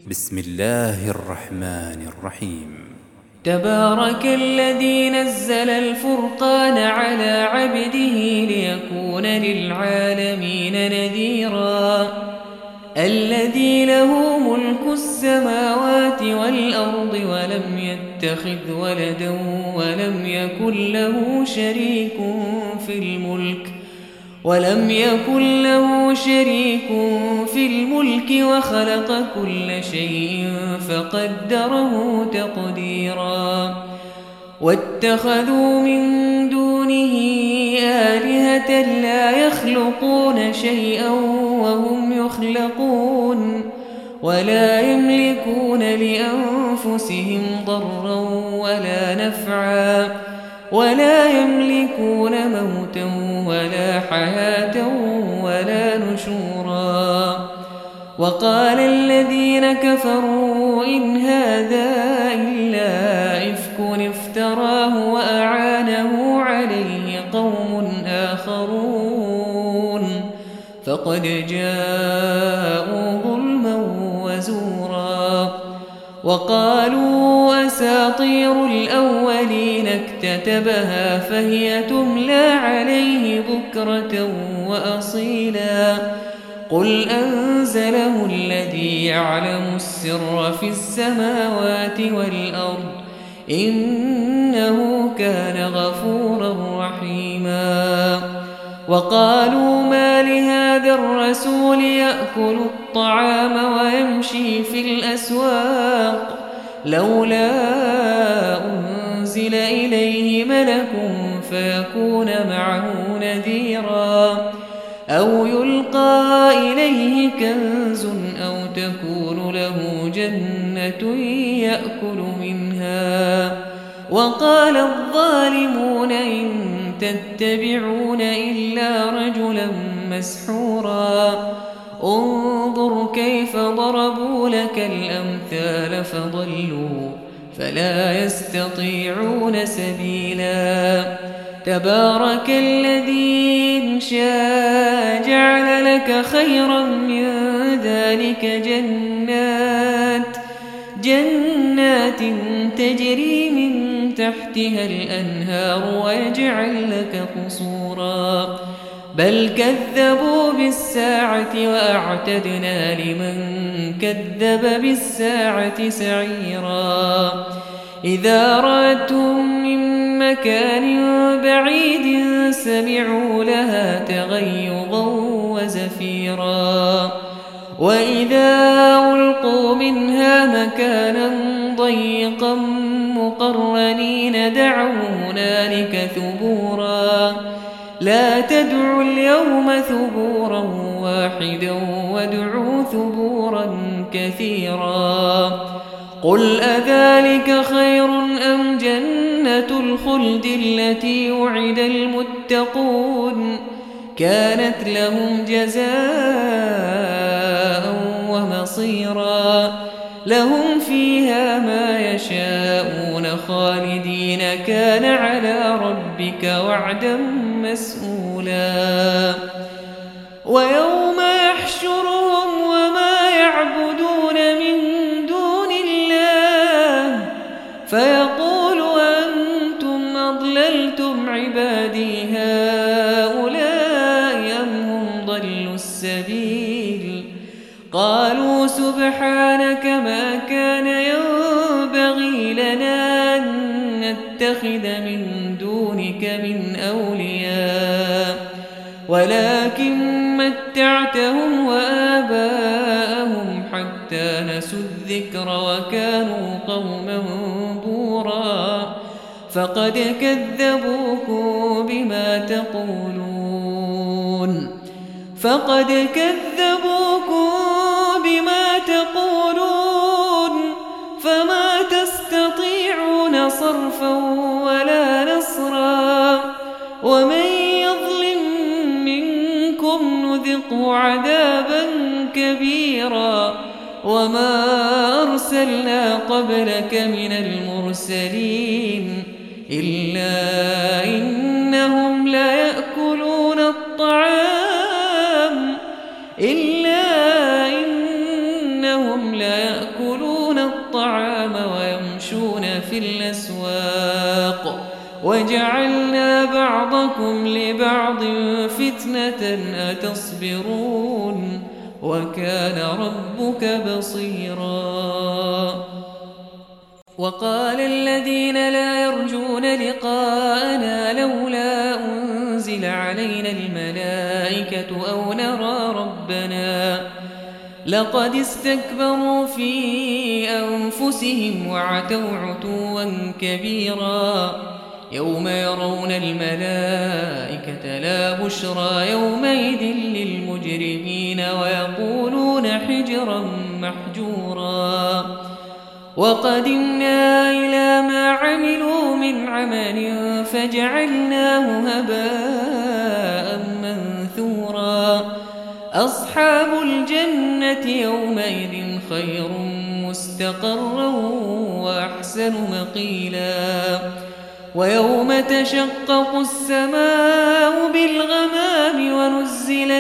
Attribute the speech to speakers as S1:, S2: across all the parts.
S1: بسم الله الرحمن الرحيم.
S2: تبارك الذي نزل الفرقان على عبده ليكون للعالمين نذيرا الذي له ملك السماوات والأرض ولم يتخذ ولدا ولم يكن له شريك في الملك وخلق كل شيء فقدره تقديرا واتخذوا من دونه آلهة لا يخلقون شيئا وهم يخلقون ولا يملكون لأنفسهم ضرا ولا نفعا ولا يملكون موتا ولا حياة ولا نشورا وقال الذين كفروا إن هذا إلا إفك افتراه وأعانه عليه قوم آخرون فقد جاءوا ظلما وزورا وقالوا أساطير الأولين اكتتبها فهي تملى عليه بكرة وأصيلا قل أنزله الذي يعلم السر في السماوات والأرض إنه كان غفورا رحيما وقالوا ما لهذا الرسول يأكل الطعام ويمشي في الأسواق لولا أنزل إليه ملك فيكون معه نذيرا أو يلقى إليه كنز أو تكون له جنة يأكل منها وقال الظالمون إن تتبعون إلا رجلا مسحورا انظر كيف ضربوا لك الأمثال فضلوا فلا يستطيعون سبيلا تبارك الذي إن شاء جعل لك خيرا من ذلك جنات تجري من تحتها الأنهار ويجعل لك قصورا بل كذبوا بالساعة وأعتدنا لمن كذب بالساعة سعيرا إذا رأتهم من مكان بعيد سمعوا لها تغيظا وزفيرا وإذا ألقوا منها مكانا ضيقا مقرنين دعوا هنالك ثبورا لا تدعوا اليوم ثبورا واحدا وادعوا ثبورا كثيرا قل أذلك خير أم جنة الخلد التي وعد المتقون كانت لهم جزاء ومصيرا لهم فيها ما يشاءون خالدين كان على ربك وعدا مسئولا ويوم يحشرهم وما يعبدون من دون الله فيقول أنتم أضللتم عبادي هؤلاء أم هم ضلوا السبيل قالوا سبحانك ما كان ينبغي لنا أن نتخذ من دونك من أولياء ولكن متعتهم وآباءهم حتى نسوا الذكر وكانوا قوما بورا فقد كذبوكم بما تقولون فما تستطيعون صرفا ولا نصرا ومن يظلم منكم نذقه عذابا كبيرا وما أرسلنا قبلك من المرسلين إلا إنهم ليأكلون الطعام الطعام ويمشون في الأسواق وجعلنا بعضكم لبعض فتنة أتصبرون وكان ربك بصيرا. وقال الذين لا يرجون لقاءنا لولا أنزل علينا الملائكة أو نرى ربنا لقد استكبروا في أنفسهم وعتوا عتوا كبيرا يوم يرون الملائكة لا بشرى يومئذ للمجرمين ويقولون حجرا محجورا. وقدمنا إلى ما عملوا من عمل فجعلناه هباء منثورا. أصحاب الجنة يومئذ خير مستقرا وأحسن مقيلا. ويوم تشقق السماء بالغمام ونزل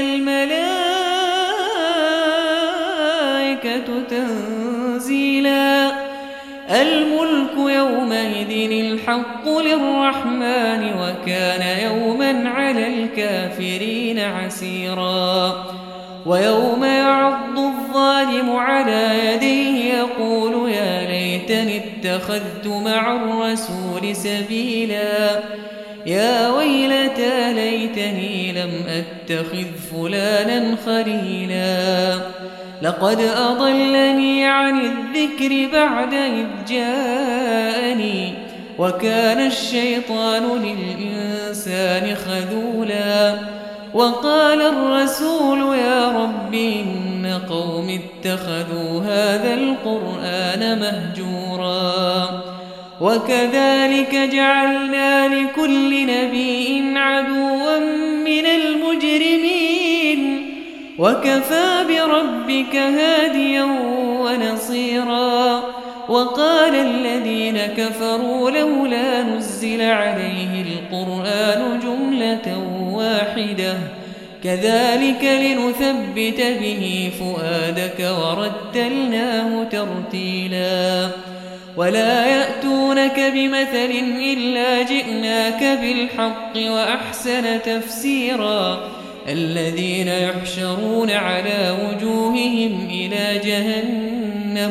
S2: الملائكة تنزيلا. الملك يومئذ الحق للرحمن وكان يوما على الكافرين عسيرا. ويوم يعض الظالم على يديه يقول يا ليتني اتخذت مع الرسول سبيلا يا ويلتى ليتني لم أتخذ فلانا خليلا لقد أضلني عن الذكر بعد إذ جاءني وكان الشيطان للإنسان خذولا. وقال الرسول يا رب إن قوم اتخذوا هذا القرآن مهجورا. وكذلك جعلنا لكل نبي عدوا من المجرمين وكفى بربك هاديا ونصيرا. وقال الذين كفروا لولا نزل عليه القرآن جملة واحدة كذلك لنثبت به فؤادك ورتلناه ترتيلا. ولا يأتونك بمثل إلا جئناك بالحق وأحسن تفسيرا. الذين يحشرون على وجوههم إلى جهنم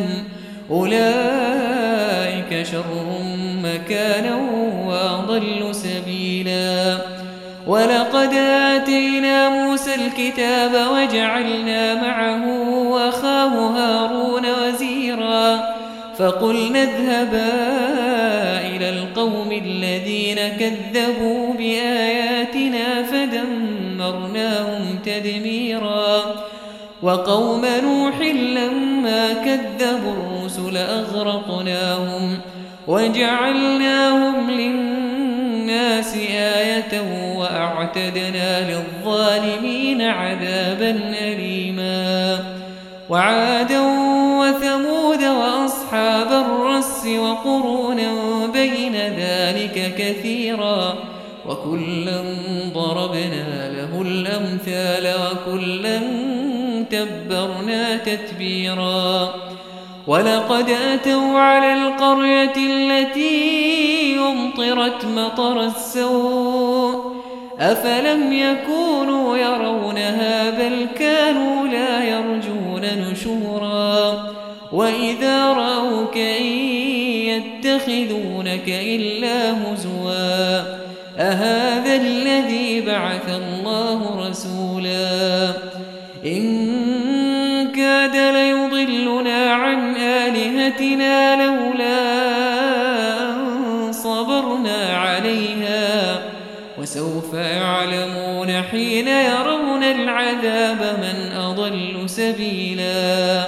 S2: أولئك شر مكانا وأضل سبيلا. ولقد آتينا موسى الكتاب وجعلنا معه أخاه هارون وزيرا فقلنا اذهبا إلى القوم الذين كذبوا بآياتنا فدمرناهم تدميرا. وقوم نوح لما كذبوا الرسل أغرقناهم وجعلناهم للناس آية وأعتدنا للظالمين عذابا أليما. وعادا وثمود وأصحاب الرس وقرونا بين ذلك كثيرا وكلا ضربنا له الأمثال وكلا تبرنا تتبيرا. ولقد أتوا على القرية التي أمطرت مطر السوء أفلم يكونوا يرونها بل كانوا لا يرجون نشورا. وإذا رأوك إن يتخذونك إلا هزوا أهذا الذي بعث الله رسولا. إن كاد ليضلنا عن آلهتنا لولا أن صبرنا عليها وسوف يعلمون حين يرون العذاب من أضل سبيلا.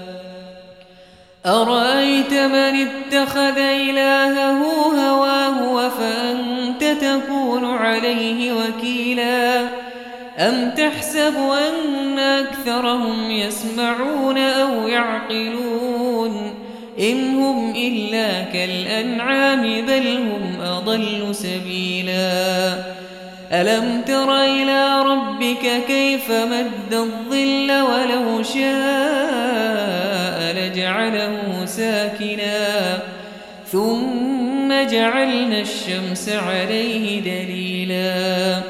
S2: أرأيت من اتخذ إلهه هواه فأنت تكون عليه وكيلا أم تحسب أن أكثرهم يسمعون أو يعقلون إن هم إلا كالأنعام بل هم أضل سبيلا. ألم تر إلى ربك كيف مد الظل ولو شاء لجعله فجعله ساكنا ثم جعلنا الشمس عليه دليلا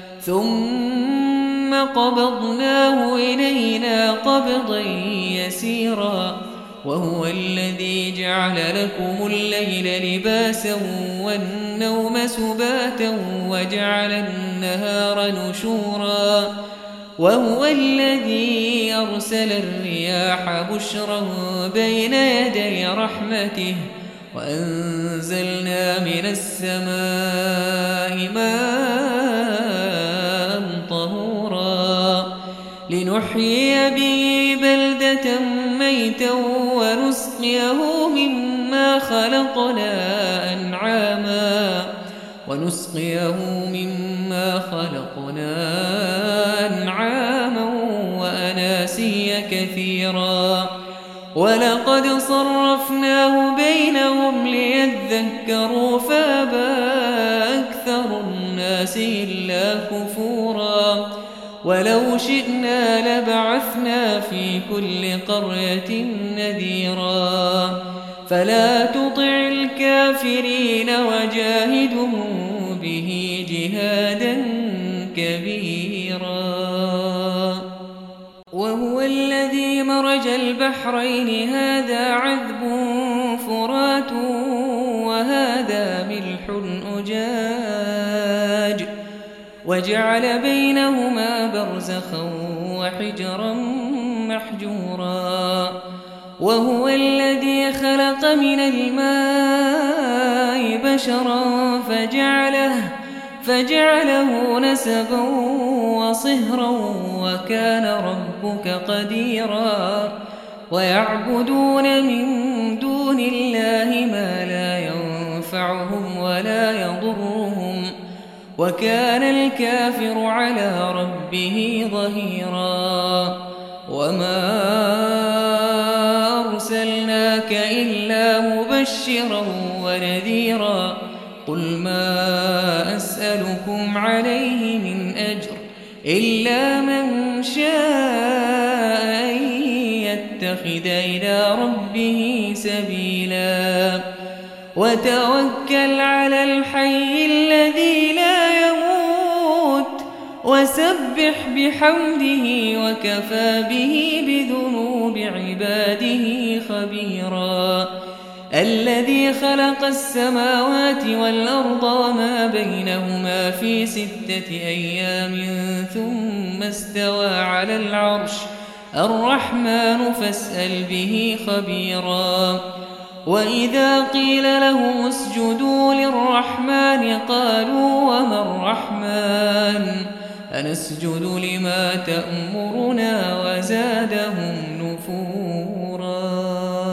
S2: ثم قبضناه إلينا قبضا يسيرا وهو الذي جعل لكم الليل لباسا والنوم سباتا وجعل النهار نشورا وهو الذي أرسل الرياح بشرا بين يدي رحمته وأنزلنا من السماء ماء طهورا لنحيي به بلدة ميتا ونسقيه مما خلقنا أنعاما وأناسيا كثيرا ولقد صرفناه بينهم ليذكروا فأبى أكثر الناس إلا كفورا ولو شئنا لبعثنا في كل قرية نذيرا فلا تطع الكافرين وجاهدهم به جهادا كبيرا وهو الذي مرج البحرين هذا عذب فرات وهذا ملح أجاج وجعل بينهما برزخا وحجرا محجورا وهو الذي خلق من الماء بشرا فجعله نسبا وصهرا وكان ربك قديرا ويعبدون من دون الله ما لا ينفعهم ولا يضرهم وكان الكافر على ربه ظهيرا وما أرسلناك إلا مبشرا ونذيرا قل ما أسألكم عليه من أجر إلا من شاء أن يتخذ إلى ربه سبيلا وتوكل على الحي الذي لا يموت وسبح بحمده وكفى به بذنوب عباده خبيرا الذي خلق السماوات والأرض وما بينهما في 6 أيام ثم استوى على العرش الرحمن فاسأل به خبيرا وإذا قيل لهم اسجدوا للرحمن قالوا وما الرحمن أنسجد لما تأمرنا وزادهم نفورا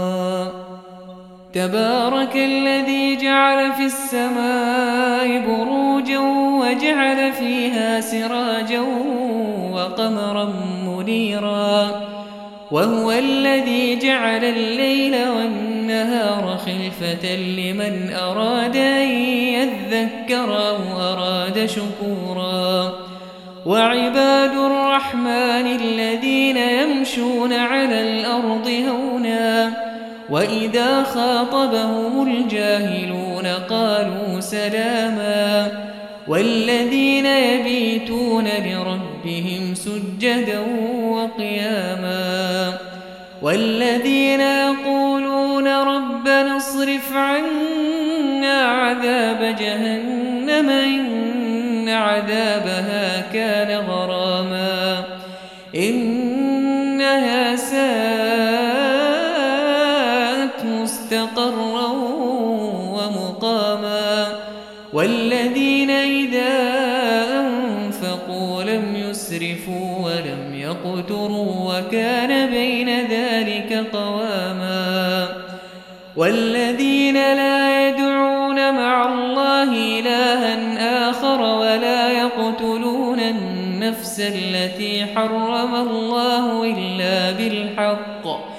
S2: تبارك الذي جعل في السماء بروجا وجعل فيها سراجا وقمرا منيرا وهو الذي جعل الليل والنهار خلفة لمن أراد أن يذكر أو أراد شكورا وعباد الرحمن الذين يمشون على الأرض هونا وإذا خاطبهم الجاهلون قالوا سلاما والذين يبيتون لربهم سجدا وقياما والذين يقولون ربنا اصرف عنا عذاب جهنم إن عذابها كان غراما إنها ساءت مستقرا ومقاما والذين إذا أنفقوا لم يسرفوا ولم يقتروا وكان بين ذلك قواما والذين لا يدعون مع الله إلها آخر ولا يقتلون النفس التي حرم الله إلا بالحق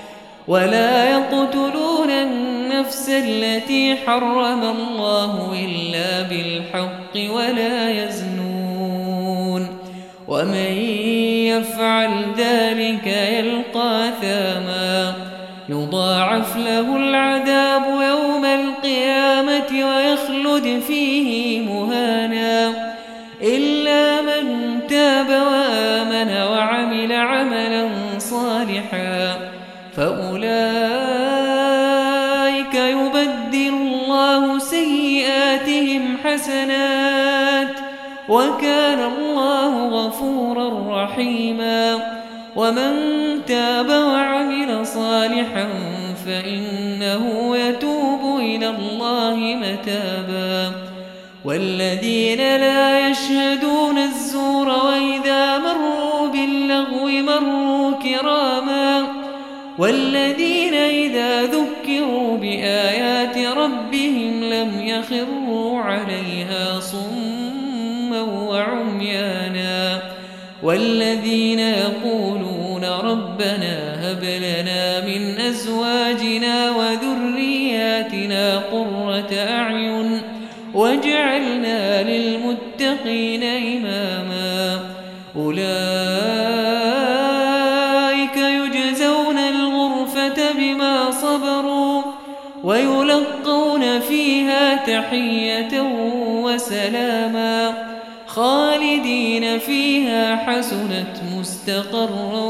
S2: ولا يزنون ومن يفعل ذلك يلقى ثاما يضاعف له العذاب يوم القيامة ويخلد فيه مهانا إلا من تاب وآمن وعمل عملا صالحا فأولئك يبدل الله سيئاتهم حسنات وكان الله غفورا رحيما ومن تاب وعمل صالحا فإنه يتوب إلى الله متابا والذين لا يشهدون الزور وإذا مروا باللغو مروا كراما والذين إذا ذكروا بآيات ربهم لم يخروا عليها صما وعميانا والذين يقولون ربنا هب لنا من أزواجنا وذرياتنا قرة أعين واجعلنا للمتقين إماما أولئك يجزون الغرفة بما صبروا ويلقون فيها تحية وسلاما خالدين فيها حسنت مستقرا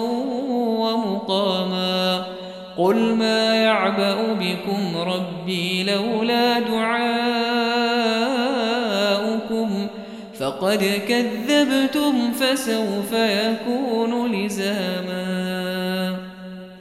S2: ومقاما قل ما يعبأ بكم ربي لولا دعاؤكم فقد كذبتم فسوف يكون لزاما